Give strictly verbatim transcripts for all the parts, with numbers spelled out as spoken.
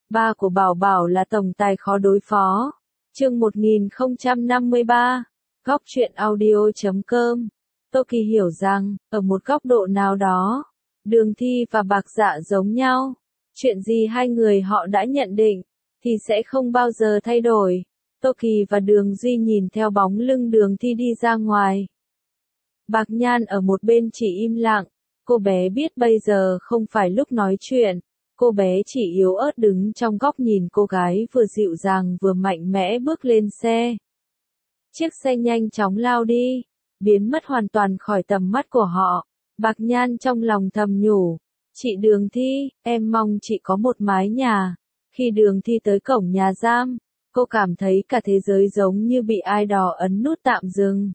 Ba của Bảo Bảo là tổng tài khó đối phó. Chương một nghìn không trăm năm mươi ba. Góc truyện audio chấm com. Tô Kỳ hiểu rằng, ở một góc độ nào đó, Đường Thi và Bạc Dạ giống nhau. Chuyện gì hai người họ đã nhận định, thì sẽ không bao giờ thay đổi. Tô Kỳ và Đường Duy nhìn theo bóng lưng Đường Thi đi ra ngoài. Bạc Nhan ở một bên chỉ im lặng, cô bé biết bây giờ không phải lúc nói chuyện. Cô bé chỉ yếu ớt đứng trong góc nhìn cô gái vừa dịu dàng vừa mạnh mẽ bước lên xe. Chiếc xe nhanh chóng lao đi, biến mất hoàn toàn khỏi tầm mắt của họ. Bạc Nhan trong lòng thầm nhủ, chị Đường Thi, em mong chị có một mái nhà. Khi Đường Thi tới cổng nhà giam, cô cảm thấy cả thế giới giống như bị ai đó ấn nút tạm dừng.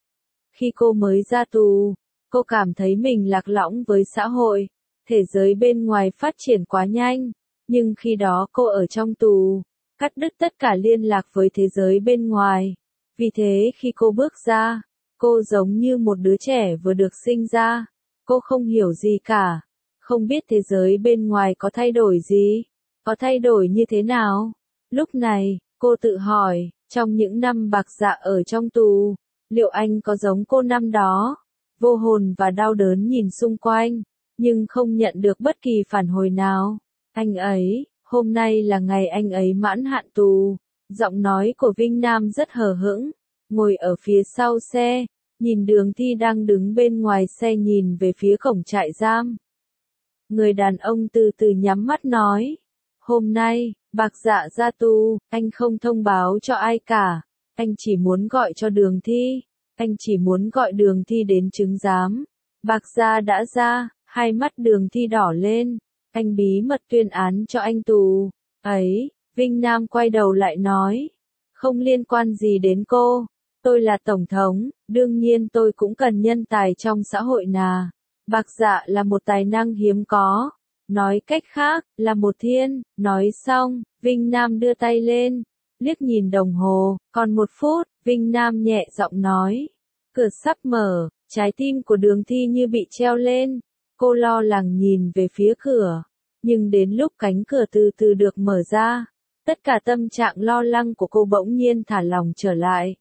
Khi cô mới ra tù, cô cảm thấy mình lạc lõng với xã hội. Thế giới bên ngoài phát triển quá nhanh, nhưng khi đó cô ở trong tù, cắt đứt tất cả liên lạc với thế giới bên ngoài. Vì thế khi cô bước ra, cô giống như một đứa trẻ vừa được sinh ra. Cô không hiểu gì cả, không biết thế giới bên ngoài có thay đổi gì, có thay đổi như thế nào. Lúc này, cô tự hỏi, trong những năm Bạc Dạ ở trong tù, liệu anh có giống cô năm đó, vô hồn và đau đớn nhìn xung quanh, nhưng không nhận được bất kỳ phản hồi nào. Anh ấy, hôm nay là ngày anh ấy mãn hạn tù. Giọng nói của Vinh Nam rất hờ hững, ngồi ở phía sau xe, nhìn Đường Thi đang đứng bên ngoài xe nhìn về phía cổng trại giam. Người đàn ông từ từ nhắm mắt nói, hôm nay, Bạc Dạ ra tù, anh không thông báo cho ai cả, anh chỉ muốn gọi cho Đường Thi, anh chỉ muốn gọi Đường Thi đến chứng giám. Bạc Dạ đã ra. Hai mắt Đường Thi đỏ lên, anh bí mật tuyên án cho anh tù. Ấy, Vinh Nam quay đầu lại nói, không liên quan gì đến cô, tôi là tổng thống, đương nhiên tôi cũng cần nhân tài trong xã hội nà. Bạc Dạ là một tài năng hiếm có, nói cách khác, là một thiên. Nói xong, Vinh Nam đưa tay lên, liếc nhìn đồng hồ, còn một phút, Vinh Nam nhẹ giọng nói, cửa sắp mở. Trái tim của Đường Thi như bị treo lên. Cô lo lắng nhìn về phía cửa, nhưng đến lúc cánh cửa từ từ được mở ra, tất cả tâm trạng lo lắng của cô bỗng nhiên thả lỏng trở lại.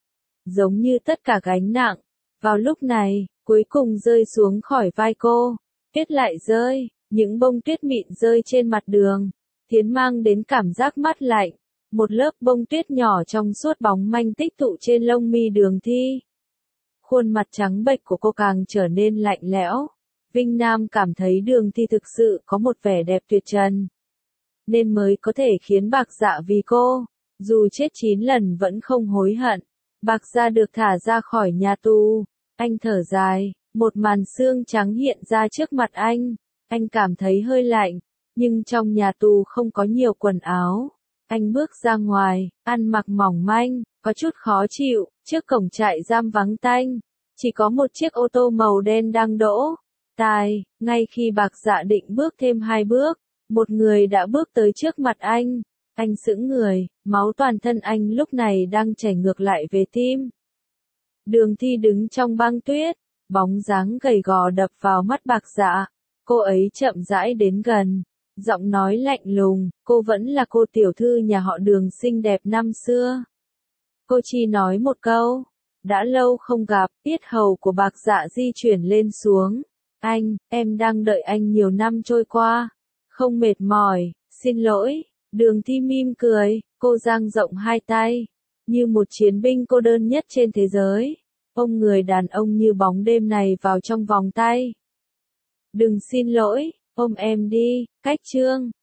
Giống như tất cả gánh nặng, vào lúc này, cuối cùng rơi xuống khỏi vai cô, tuyết lại rơi, những bông tuyết mịn rơi trên mặt đường, thiến mang đến cảm giác mát lạnh, một lớp bông tuyết nhỏ trong suốt bóng manh tích tụ trên lông mi Đường Thi. Khuôn mặt trắng bệch của cô càng trở nên lạnh lẽo. Vinh Nam cảm thấy Đường Thi thực sự có một vẻ đẹp tuyệt trần, nên mới có thể khiến Bạc Dạ vì cô, dù chết chín lần vẫn không hối hận. Bạc Dạ được thả ra khỏi nhà tù, anh thở dài, một màn xương trắng hiện ra trước mặt anh, anh cảm thấy hơi lạnh, nhưng trong nhà tù không có nhiều quần áo. Anh bước ra ngoài, ăn mặc mỏng manh, có chút khó chịu, trước cổng trại giam vắng tanh, chỉ có một chiếc ô tô màu đen đang đỗ. Tai, ngay khi Bạc Dạ định bước thêm hai bước, một người đã bước tới trước mặt anh. Anh sững người, máu toàn thân anh lúc này đang chảy ngược lại về tim. Đường Thi đứng trong băng tuyết, bóng dáng gầy gò đập vào mắt Bạc Dạ. Cô ấy chậm rãi đến gần, giọng nói lạnh lùng, cô vẫn là cô tiểu thư nhà họ Đường xinh đẹp năm xưa. Cô chỉ nói một câu, đã lâu không gặp, tiết hầu của Bạc Dạ di chuyển lên xuống. Anh, em đang đợi anh nhiều năm trôi qua, không mệt mỏi, xin lỗi. Đường Thi mỉm cười, cô dang rộng hai tay, như một chiến binh cô đơn nhất trên thế giới, ôm người đàn ông như bóng đêm này vào trong vòng tay. Đừng xin lỗi, ôm em đi. Cách chương